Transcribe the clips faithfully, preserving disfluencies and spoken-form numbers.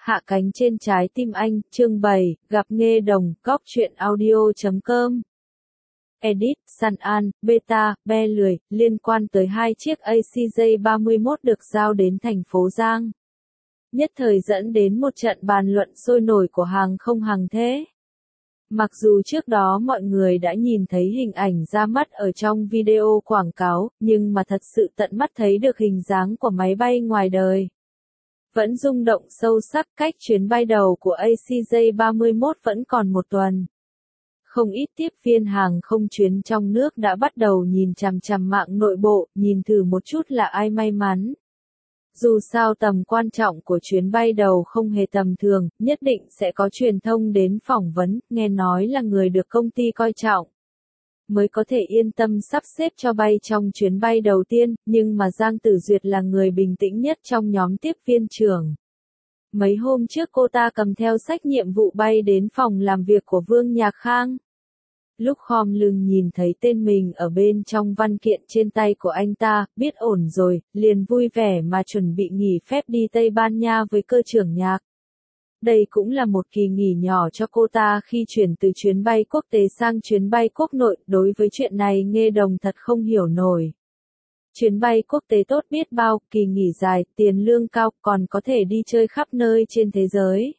Hạ cánh trên trái tim anh, chương bảy, gặp Nghê Đồng, góc truyện audio chấm com. Edit, San An, Beta, Be Lười, liên quan tới hai chiếc A C J ba mươi mốt được giao đến thành phố Giang. Nhất thời dẫn đến một trận bàn luận sôi nổi của hàng không hàng thế. Mặc dù trước đó mọi người đã nhìn thấy hình ảnh ra mắt ở trong video quảng cáo, nhưng mà thật sự tận mắt thấy được hình dáng của máy bay ngoài đời. Vẫn rung động sâu sắc, cách chuyến bay đầu của A C J ba mươi mốt vẫn còn một tuần. Không ít tiếp viên hàng không chuyến trong nước đã bắt đầu nhìn chằm chằm mạng nội bộ, nhìn thử một chút là ai may mắn. Dù sao tầm quan trọng của chuyến bay đầu không hề tầm thường, nhất định sẽ có truyền thông đến phỏng vấn, nghe nói là người được công ty coi trọng mới có thể yên tâm sắp xếp cho bay trong chuyến bay đầu tiên, nhưng mà Giang Tử Duyệt là người bình tĩnh nhất trong nhóm tiếp viên trưởng. Mấy hôm trước cô ta cầm theo sách nhiệm vụ bay đến phòng làm việc của Vương Nhạc Khang. Lúc khom lưng nhìn thấy tên mình ở bên trong văn kiện trên tay của anh ta, biết ổn rồi, liền vui vẻ mà chuẩn bị nghỉ phép đi Tây Ban Nha với cơ trưởng Nhạc. Đây cũng là một kỳ nghỉ nhỏ cho cô ta khi chuyển từ chuyến bay quốc tế sang chuyến bay quốc nội, đối với chuyện này Nghê Đồng thật không hiểu nổi. Chuyến bay quốc tế tốt biết bao, kỳ nghỉ dài, tiền lương cao, còn có thể đi chơi khắp nơi trên thế giới.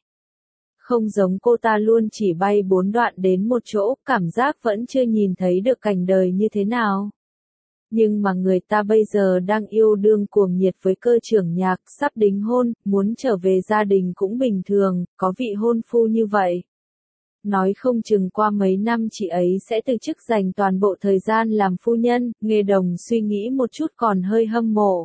Không giống cô ta luôn chỉ bay bốn đoạn đến một chỗ, cảm giác vẫn chưa nhìn thấy được cảnh đời như thế nào. Nhưng mà người ta bây giờ đang yêu đương cuồng nhiệt với cơ trưởng Nhạc, sắp đính hôn, muốn trở về gia đình cũng bình thường, có vị hôn phu như vậy. Nói không chừng qua mấy năm chị ấy sẽ từ chức dành toàn bộ thời gian làm phu nhân, Nghê Đồng suy nghĩ một chút còn hơi hâm mộ.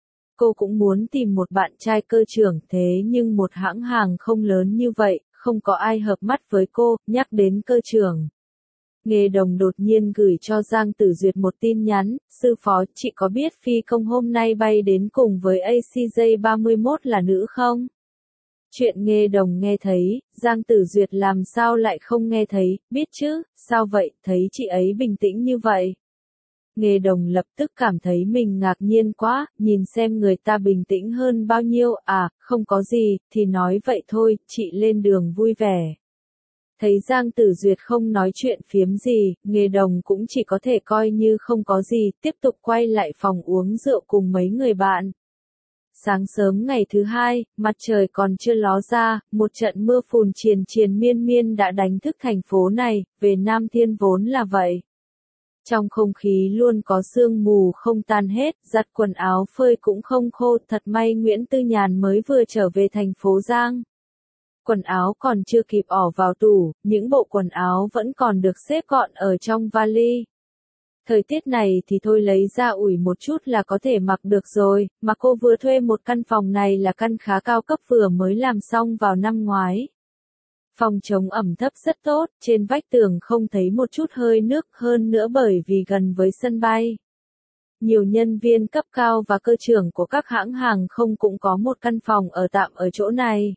Cô cũng muốn tìm một bạn trai cơ trưởng, thế nhưng một hãng hàng không lớn như vậy, không có ai hợp mắt với cô. Nhắc đến cơ trưởng, Nghê Đồng đột nhiên gửi cho Giang Tử Duyệt một tin nhắn, sư phó, chị có biết phi công hôm nay bay đến cùng với A C J ba mươi mốt là nữ không? Chuyện Nghê Đồng nghe thấy, Giang Tử Duyệt làm sao lại không nghe thấy, biết chứ, sao vậy, thấy chị ấy bình tĩnh như vậy. Nghê Đồng lập tức cảm thấy mình ngạc nhiên quá, nhìn xem người ta bình tĩnh hơn bao nhiêu, à, không có gì, thì nói vậy thôi, chị lên đường vui vẻ. Thấy Giang Tử Duyệt không nói chuyện phiếm gì, Nghê Đồng cũng chỉ có thể coi như không có gì, tiếp tục quay lại phòng uống rượu cùng mấy người bạn. Sáng sớm ngày thứ hai, mặt trời còn chưa ló ra, một trận mưa phùn triền triền miên miên đã đánh thức thành phố này, về Nam Thiên vốn là vậy. Trong không khí luôn có sương mù không tan hết, giặt quần áo phơi cũng không khô, thật may Nguyễn Tư Nhàn mới vừa trở về thành phố Giang. Quần áo còn chưa kịp ỏ vào tủ, những bộ quần áo vẫn còn được xếp gọn ở trong vali. Thời tiết này thì thôi lấy ra ủi một chút là có thể mặc được rồi, mà cô vừa thuê một căn phòng này là căn khá cao cấp vừa mới làm xong vào năm ngoái. Phòng chống ẩm thấp rất tốt, trên vách tường không thấy một chút hơi nước, hơn nữa bởi vì gần với sân bay. Nhiều nhân viên cấp cao và cơ trưởng của các hãng hàng không cũng có một căn phòng ở tạm ở chỗ này.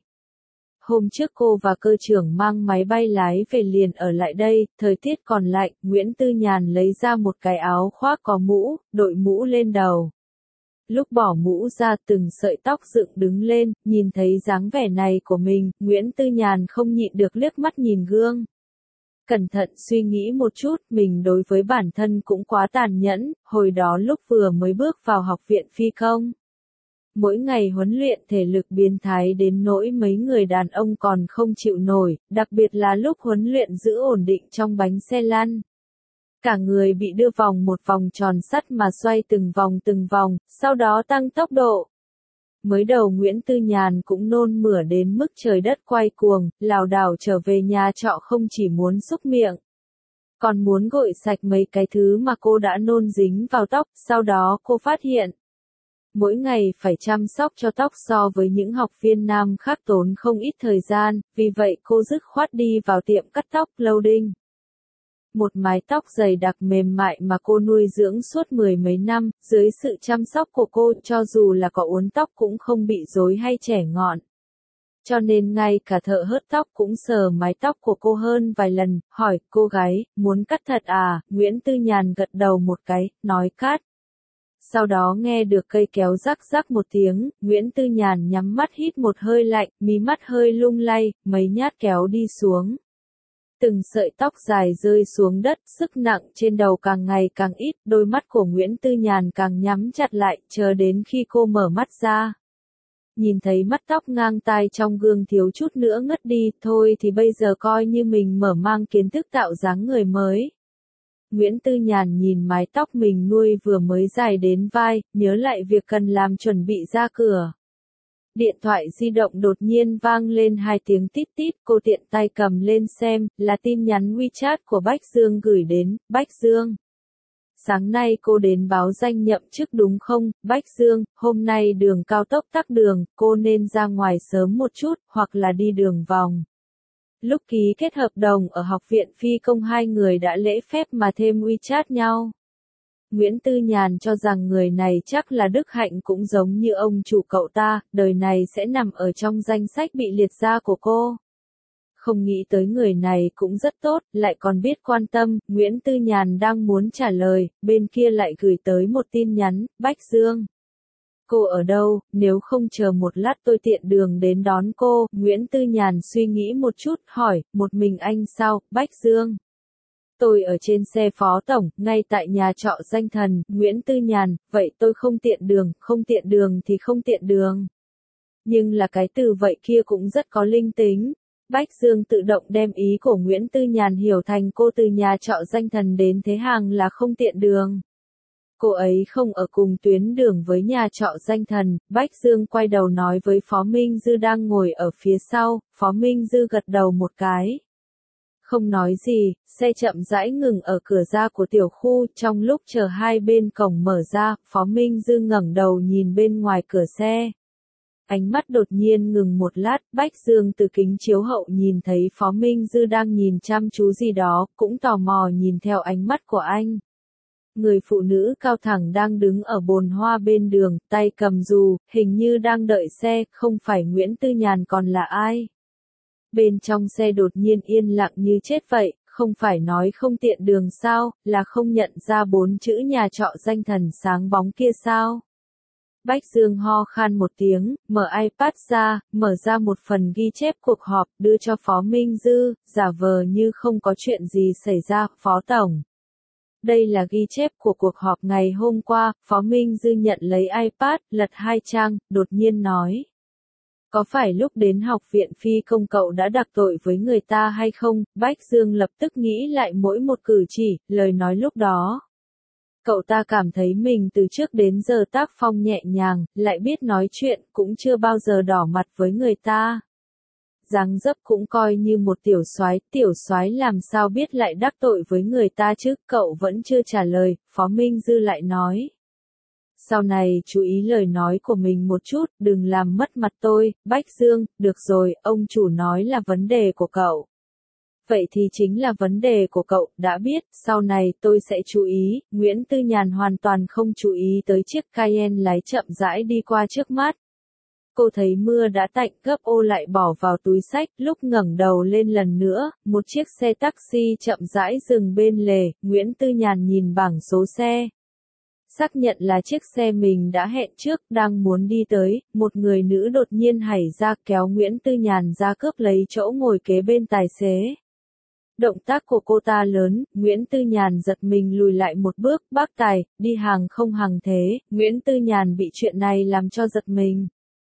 Hôm trước cô và cơ trưởng mang máy bay lái về liền ở lại đây, thời tiết còn lạnh, Nguyễn Tư Nhàn lấy ra một cái áo khoác có mũ, đội mũ lên đầu. Lúc bỏ mũ ra từng sợi tóc dựng đứng lên, nhìn thấy dáng vẻ này của mình, Nguyễn Tư Nhàn không nhịn được liếc mắt nhìn gương. Cẩn thận suy nghĩ một chút, mình đối với bản thân cũng quá tàn nhẫn, hồi đó lúc vừa mới bước vào học viện phi công. Mỗi ngày huấn luyện thể lực biến thái đến nỗi mấy người đàn ông còn không chịu nổi, đặc biệt là lúc huấn luyện giữ ổn định trong bánh xe lăn. Cả người bị đưa vòng một vòng tròn sắt mà xoay từng vòng từng vòng, sau đó tăng tốc độ. Mới đầu Nguyễn Tư Nhàn cũng nôn mửa đến mức trời đất quay cuồng, lảo đảo trở về nhà trọ không chỉ muốn xúc miệng, còn muốn gội sạch mấy cái thứ mà cô đã nôn dính vào tóc, sau đó cô phát hiện. Mỗi ngày phải chăm sóc cho tóc so với những học viên nam khác tốn không ít thời gian, vì vậy cô dứt khoát đi vào tiệm cắt tóc Loading. Một mái tóc dày đặc mềm mại mà cô nuôi dưỡng suốt mười mấy năm, dưới sự chăm sóc của cô cho dù là có uốn tóc cũng không bị rối hay chẻ ngọn. Cho nên ngay cả thợ hớt tóc cũng sờ mái tóc của cô hơn vài lần, hỏi, cô gái, muốn cắt thật à, Nguyễn Tư Nhàn gật đầu một cái, nói cắt. Sau đó nghe được cây kéo rắc rắc một tiếng, Nguyễn Tư Nhàn nhắm mắt hít một hơi lạnh, mí mắt hơi lung lay, mấy nhát kéo đi xuống. Từng sợi tóc dài rơi xuống đất, sức nặng trên đầu càng ngày càng ít, đôi mắt của Nguyễn Tư Nhàn càng nhắm chặt lại, chờ đến khi cô mở mắt ra. Nhìn thấy mắt tóc ngang tai trong gương thiếu chút nữa ngất đi, thôi thì bây giờ coi như mình mở mang kiến thức tạo dáng người mới. Nguyễn Tư Nhàn nhìn mái tóc mình nuôi vừa mới dài đến vai, nhớ lại việc cần làm chuẩn bị ra cửa. Điện thoại di động đột nhiên vang lên hai tiếng tít tít, cô tiện tay cầm lên xem, là tin nhắn WeChat của Bách Dương gửi đến. Bách Dương. Sáng nay cô đến báo danh nhậm chức đúng không, Bách Dương, hôm nay đường cao tốc tắc đường, cô nên ra ngoài sớm một chút, hoặc là đi đường vòng. Lúc ký kết hợp đồng ở học viện phi công hai người đã lễ phép mà thêm WeChat nhau. Nguyễn Tư Nhàn cho rằng người này chắc là đức hạnh cũng giống như ông chủ cậu ta, đời này sẽ nằm ở trong danh sách bị liệt ra của cô. Không nghĩ tới người này cũng rất tốt, lại còn biết quan tâm, Nguyễn Tư Nhàn đang muốn trả lời, bên kia lại gửi tới một tin nhắn, Bách Dương. Cô ở đâu, nếu không chờ một lát tôi tiện đường đến đón cô, Nguyễn Tư Nhàn suy nghĩ một chút, hỏi, một mình anh sao, Bách Dương. Tôi ở trên xe phó tổng, ngay tại nhà trọ danh thần, Nguyễn Tư Nhàn, vậy tôi không tiện đường, không tiện đường thì không tiện đường. Nhưng là cái từ vậy kia cũng rất có linh tính. Bách Dương tự động đem ý của Nguyễn Tư Nhàn hiểu thành cô từ nhà trọ danh thần đến Thế Hàng là không tiện đường. Cô ấy không ở cùng tuyến đường với nhà trọ danh thần, Bách Dương quay đầu nói với Phó Minh Dư đang ngồi ở phía sau, Phó Minh Dư gật đầu một cái. Không nói gì, xe chậm rãi ngừng ở cửa ra của tiểu khu, trong lúc chờ hai bên cổng mở ra, Phó Minh Dư ngẩng đầu nhìn bên ngoài cửa xe. Ánh mắt đột nhiên ngừng một lát, Bách Dương từ kính chiếu hậu nhìn thấy Phó Minh Dư đang nhìn chăm chú gì đó, cũng tò mò nhìn theo ánh mắt của anh. Người phụ nữ cao thẳng đang đứng ở bồn hoa bên đường, tay cầm dù, hình như đang đợi xe, không phải Nguyễn Tư Nhàn còn là ai. Bên trong xe đột nhiên yên lặng như chết vậy, không phải nói không tiện đường sao, là không nhận ra bốn chữ nhà trọ danh thần sáng bóng kia sao. Bách Dương ho khan một tiếng, mở iPad ra, mở ra một phần ghi chép cuộc họp, đưa cho Phó Minh Dư, giả vờ như không có chuyện gì xảy ra, Phó Tổng. Đây là ghi chép của cuộc họp ngày hôm qua, Phó Minh Dư nhận lấy iPad, lật hai trang, đột nhiên nói. Có phải lúc đến học viện phi công cậu đã đặc tội với người ta hay không? Bách Dương lập tức nghĩ lại mỗi một cử chỉ, lời nói lúc đó. Cậu ta cảm thấy mình từ trước đến giờ tác phong nhẹ nhàng, lại biết nói chuyện, cũng chưa bao giờ đỏ mặt với người ta. Dáng dấp cũng coi như một tiểu soái, tiểu soái làm sao biết lại đắc tội với người ta chứ, cậu vẫn chưa trả lời, Phó Minh Dư lại nói. Sau này chú ý lời nói của mình một chút, đừng làm mất mặt tôi, Bách Dương, được rồi, ông chủ nói là vấn đề của cậu. Vậy thì chính là vấn đề của cậu, đã biết, sau này tôi sẽ chú ý, Nguyễn Tư Nhàn hoàn toàn không chú ý tới chiếc Cayenne lái chậm rãi đi qua trước mắt. Cô thấy mưa đã tạnh, gấp ô lại bỏ vào túi xách, lúc ngẩng đầu lên lần nữa, một chiếc xe taxi chậm rãi dừng bên lề, Nguyễn Tư Nhàn nhìn bảng số xe. Xác nhận là chiếc xe mình đã hẹn trước, đang muốn đi tới, một người nữ đột nhiên hảy ra kéo Nguyễn Tư Nhàn ra cướp lấy chỗ ngồi kế bên tài xế. Động tác của cô ta lớn, Nguyễn Tư Nhàn giật mình lùi lại một bước, bác tài, đi hàng không hàng thế, Nguyễn Tư Nhàn bị chuyện này làm cho giật mình.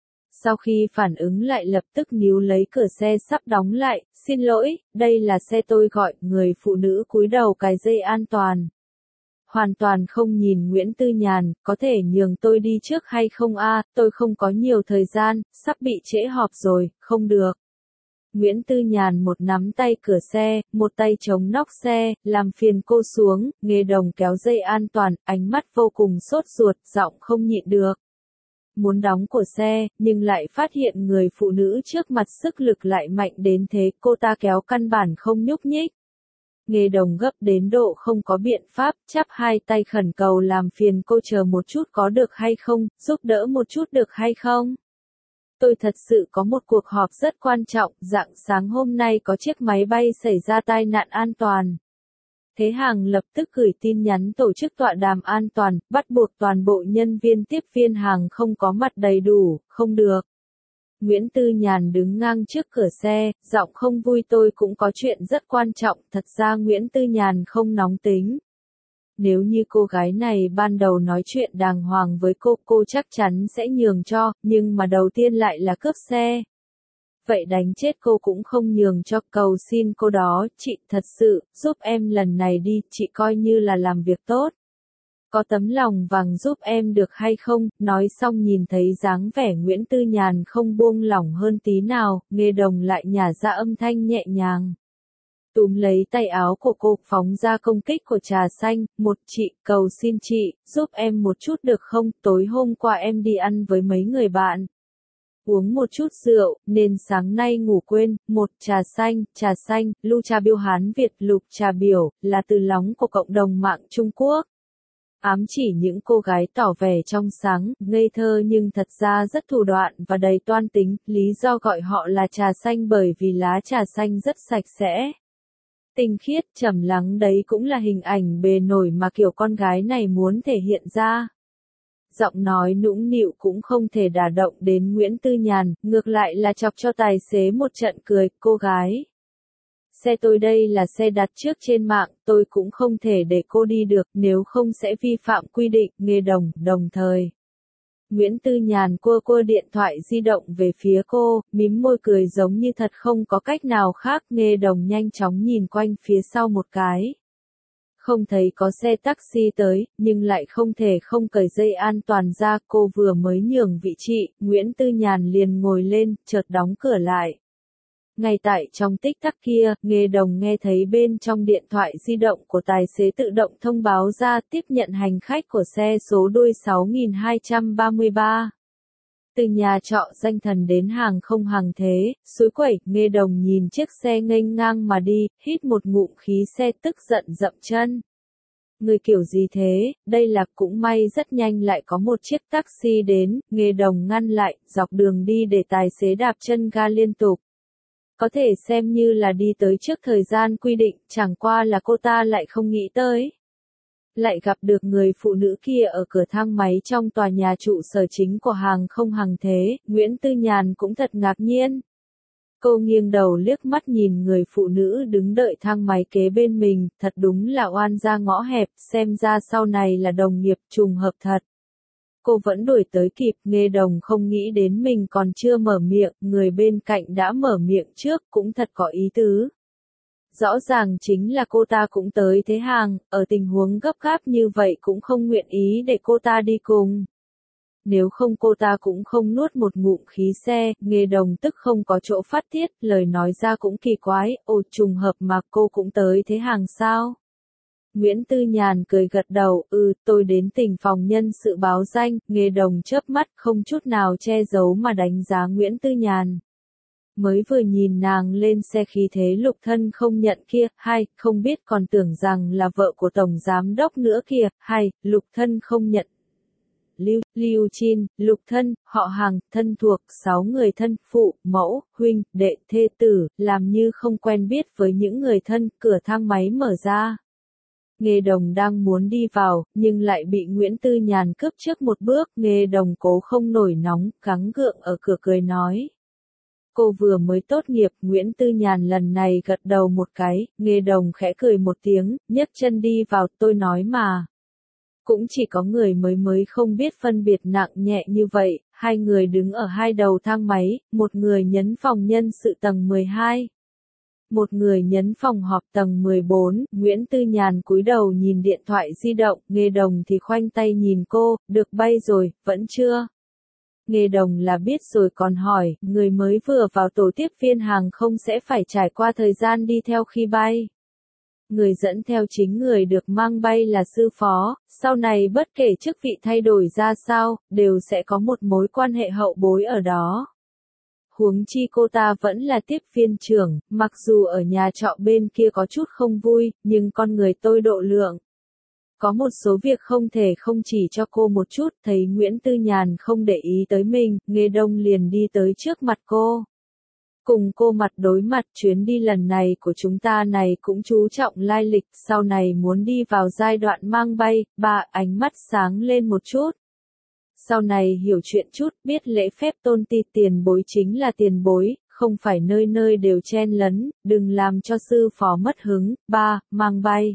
Sau khi phản ứng lại lập tức níu lấy cửa xe sắp đóng lại, xin lỗi, đây là xe tôi gọi, người phụ nữ cúi đầu cài dây an toàn. Hoàn toàn không nhìn Nguyễn Tư Nhàn, có thể nhường tôi đi trước hay không a? Tôi không có nhiều thời gian, sắp bị trễ họp rồi, không được. Nguyễn Tư Nhàn một nắm tay cửa xe, một tay chống nóc xe, làm phiền cô xuống, Nghê Đồng kéo dây an toàn, ánh mắt vô cùng sốt ruột, giọng không nhịn được. Muốn đóng của xe, nhưng lại phát hiện người phụ nữ trước mặt sức lực lại mạnh đến thế, cô ta kéo căn bản không nhúc nhích. Nghê Đồng gấp đến độ không có biện pháp, chắp hai tay khẩn cầu làm phiền cô chờ một chút có được hay không, giúp đỡ một chút được hay không. Tôi thật sự có một cuộc họp rất quan trọng, rạng sáng hôm nay có chiếc máy bay xảy ra tai nạn an toàn. Thế Hàng lập tức gửi tin nhắn tổ chức tọa đàm an toàn, bắt buộc toàn bộ nhân viên tiếp viên hàng không có mặt đầy đủ, không được. Nguyễn Tư Nhàn đứng ngang trước cửa xe, giọng không vui tôi cũng có chuyện rất quan trọng, thật ra Nguyễn Tư Nhàn không nóng tính. Nếu như cô gái này ban đầu nói chuyện đàng hoàng với cô, cô chắc chắn sẽ nhường cho, nhưng mà đầu tiên lại là cướp xe. Vậy đánh chết cô cũng không nhường cho, cầu xin cô đó, chị thật sự, giúp em lần này đi, chị coi như là làm việc tốt. Có tấm lòng vàng giúp em được hay không, nói xong nhìn thấy dáng vẻ Nguyễn Tư Nhàn không buông lỏng hơn tí nào, Nghê Đồng lại nhả ra âm thanh nhẹ nhàng. Túm lấy tay áo của cô, phóng ra công kích của trà xanh, một chị, cầu xin chị, giúp em một chút được không, tối hôm qua em đi ăn với mấy người bạn. Uống một chút rượu, nên sáng nay ngủ quên, một trà xanh, trà xanh, lu trà biêu Hán Việt lục trà biểu, là từ lóng của cộng đồng mạng Trung Quốc. Ám chỉ những cô gái tỏ vẻ trong sáng, ngây thơ nhưng thật ra rất thủ đoạn và đầy toan tính, lý do gọi họ là trà xanh bởi vì lá trà xanh rất sạch sẽ. Tinh khiết, trầm lắng đấy cũng là hình ảnh bề nổi mà kiểu con gái này muốn thể hiện ra. Giọng nói nũng nịu cũng không thể đả động đến Nguyễn Tư Nhàn, ngược lại là chọc cho tài xế một trận cười, cô gái. Xe tôi đây là xe đặt trước trên mạng, tôi cũng không thể để cô đi được, nếu không sẽ vi phạm quy định, Nghê Đồng, đồng thời. Nguyễn Tư Nhàn cua cua điện thoại di động về phía cô, mím môi cười giống như thật không có cách nào khác, Nghê Đồng nhanh chóng nhìn quanh phía sau một cái. Không thấy có xe taxi tới, nhưng lại không thể không cởi dây an toàn ra, cô vừa mới nhường vị trí, Nguyễn Tư Nhàn liền ngồi lên, chợt đóng cửa lại. Ngay tại trong tích tắc kia, Nghê Đồng nghe thấy bên trong điện thoại di động của tài xế tự động thông báo ra tiếp nhận hành khách của xe số đuôi sáu nghìn hai trăm ba mươi ba. Từ nhà trọ danh thần đến hàng không hàng thế, suối quẩy, Nghê Đồng nhìn chiếc xe nghênh ngang mà đi, hít một ngụm khí xe tức giận dậm chân. Người kiểu gì thế, đây là cũng may rất nhanh lại có một chiếc taxi đến, Nghê Đồng ngăn lại, dọc đường đi để tài xế đạp chân ga liên tục. Có thể xem như là đi tới trước thời gian quy định, chẳng qua là cô ta lại không nghĩ tới. Lại gặp được người phụ nữ kia ở cửa thang máy trong tòa nhà trụ sở chính của hàng không hàng thế, Nguyễn Tư Nhàn cũng thật ngạc nhiên. Cô nghiêng đầu liếc mắt nhìn người phụ nữ đứng đợi thang máy kế bên mình, thật đúng là oan ra ngõ hẹp, xem ra sau này là đồng nghiệp, trùng hợp thật. Cô vẫn đuổi tới kịp, Nghê Đồng không nghĩ đến mình còn chưa mở miệng, người bên cạnh đã mở miệng trước, cũng thật có ý tứ. Rõ ràng chính là cô ta cũng tới thế Hàng, ở tình huống gấp gáp như vậy cũng không nguyện ý để cô ta đi cùng. Nếu không cô ta cũng không nuốt một ngụm khí xe, Nghê Đồng tức không có chỗ phát tiết, lời nói ra cũng kỳ quái, ồ trùng hợp mà cô cũng tới thế Hàng sao? Nguyễn Tư Nhàn cười gật đầu, ừ, tôi đến tỉnh phòng nhân sự báo danh, Nghê Đồng chớp mắt không chút nào che giấu mà đánh giá Nguyễn Tư Nhàn. Mới vừa nhìn nàng lên xe khí thế Lục Thân không nhận kia, hay, không biết còn tưởng rằng là vợ của Tổng Giám Đốc nữa kìa, hay, Lục Thân không nhận. Lưu, Lưu Chin, Lục Thân, họ hàng, thân thuộc, sáu người thân, phụ, mẫu, huynh, đệ, thê tử, làm như không quen biết với những người thân, cửa thang máy mở ra. Nghê Đồng đang muốn đi vào, nhưng lại bị Nguyễn Tư Nhàn cướp trước một bước, Nghê Đồng cố không nổi nóng, gắng gượng ở cửa cười nói. Cô vừa mới tốt nghiệp, Nguyễn Tư Nhàn lần này gật đầu một cái, Nghê Đồng khẽ cười một tiếng, nhấc chân đi vào, tôi nói mà. Cũng chỉ có người mới mới không biết phân biệt nặng nhẹ như vậy, hai người đứng ở hai đầu thang máy, một người nhấn phòng nhân sự tầng mười hai. Một người nhấn phòng họp tầng mười bốn, Nguyễn Tư Nhàn cúi đầu nhìn điện thoại di động, Nghê Đồng thì khoanh tay nhìn cô, được bay rồi, vẫn chưa? Nghê Đồng là biết rồi còn hỏi, người mới vừa vào tổ tiếp viên hàng không sẽ phải trải qua thời gian đi theo khi bay. Người dẫn theo chính người được mang bay là sư phó, sau này bất kể chức vị thay đổi ra sao, đều sẽ có một mối quan hệ hậu bối ở đó. Huống chi cô ta vẫn là tiếp viên trưởng, mặc dù ở nhà trọ bên kia có chút không vui, nhưng con người tôi độ lượng. Có một số việc không thể không chỉ cho cô một chút, thấy Nguyễn Tư Nhàn không để ý tới mình, Nghê Đông liền đi tới trước mặt cô. Cùng cô mặt đối mặt, chuyến đi lần này của chúng ta này cũng chú trọng lai lịch, sau này muốn đi vào giai đoạn mang bay. Ba, ánh mắt sáng lên một chút. Sau này hiểu chuyện chút, biết lễ phép tôn ti, tiền bối chính là tiền bối, không phải nơi nơi đều chen lấn, đừng làm cho sư phó mất hứng. Ba, mang bay.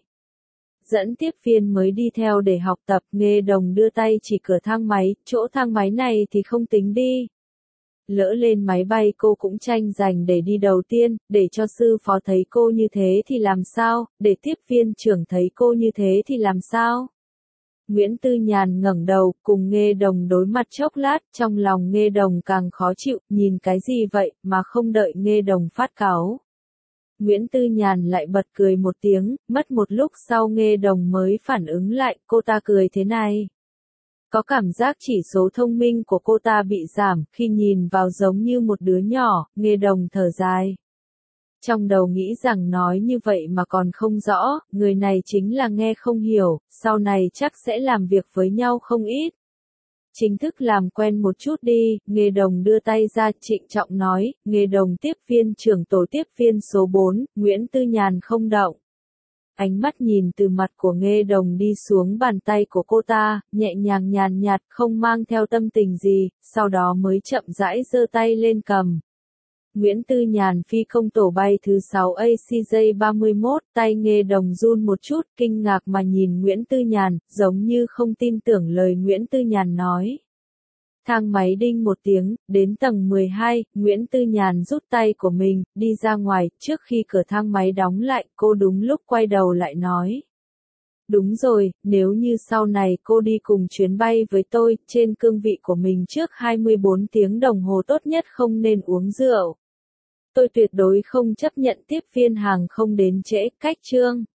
Dẫn tiếp viên mới đi theo để học tập, Nghê Đồng đưa tay chỉ cửa thang máy, chỗ thang máy này thì không tính đi. Lỡ lên máy bay cô cũng tranh giành để đi đầu tiên, để cho sư phó thấy cô như thế thì làm sao, để tiếp viên trưởng thấy cô như thế thì làm sao. Nguyễn Tư Nhàn ngẩng đầu, cùng Nghê Đồng đối mặt chốc lát, trong lòng Nghê Đồng càng khó chịu, nhìn cái gì vậy, mà không đợi Nghê Đồng phát cáu. Nguyễn Tư Nhàn lại bật cười một tiếng, mất một lúc sau Nghê Đồng mới phản ứng lại, cô ta cười thế này. Có cảm giác chỉ số thông minh của cô ta bị giảm, khi nhìn vào giống như một đứa nhỏ. Nghê Đồng thở dài. Trong đầu nghĩ rằng nói như vậy mà còn không rõ, người này chính là nghe không hiểu, sau này chắc sẽ làm việc với nhau không ít. Chính thức làm quen một chút đi. Nghê Đồng đưa tay ra, trịnh trọng nói, Nghê Đồng tiếp viên trưởng tổ tiếp viên số bốn, Nguyễn Tư Nhàn không động. Ánh mắt nhìn từ mặt của Nghê Đồng đi xuống bàn tay của cô ta, nhẹ nhàng nhàn nhạt, không mang theo tâm tình gì, sau đó mới chậm rãi giơ tay lên cầm. Nguyễn Tư Nhàn phi công tổ bay thứ sáu A C J ba mươi mốt, tay Nghê Đồng run một chút, kinh ngạc mà nhìn Nguyễn Tư Nhàn, giống như không tin tưởng lời Nguyễn Tư Nhàn nói. Thang máy đinh một tiếng, đến tầng mười hai, Nguyễn Tư Nhàn rút tay của mình, đi ra ngoài, trước khi cửa thang máy đóng lại, cô đúng lúc quay đầu lại nói. Đúng rồi, nếu như sau này cô đi cùng chuyến bay với tôi, trên cương vị của mình trước hai mươi bốn tiếng đồng hồ tốt nhất không nên uống rượu. Tôi tuyệt đối không chấp nhận tiếp viên hàng không đến trễ, cách chương.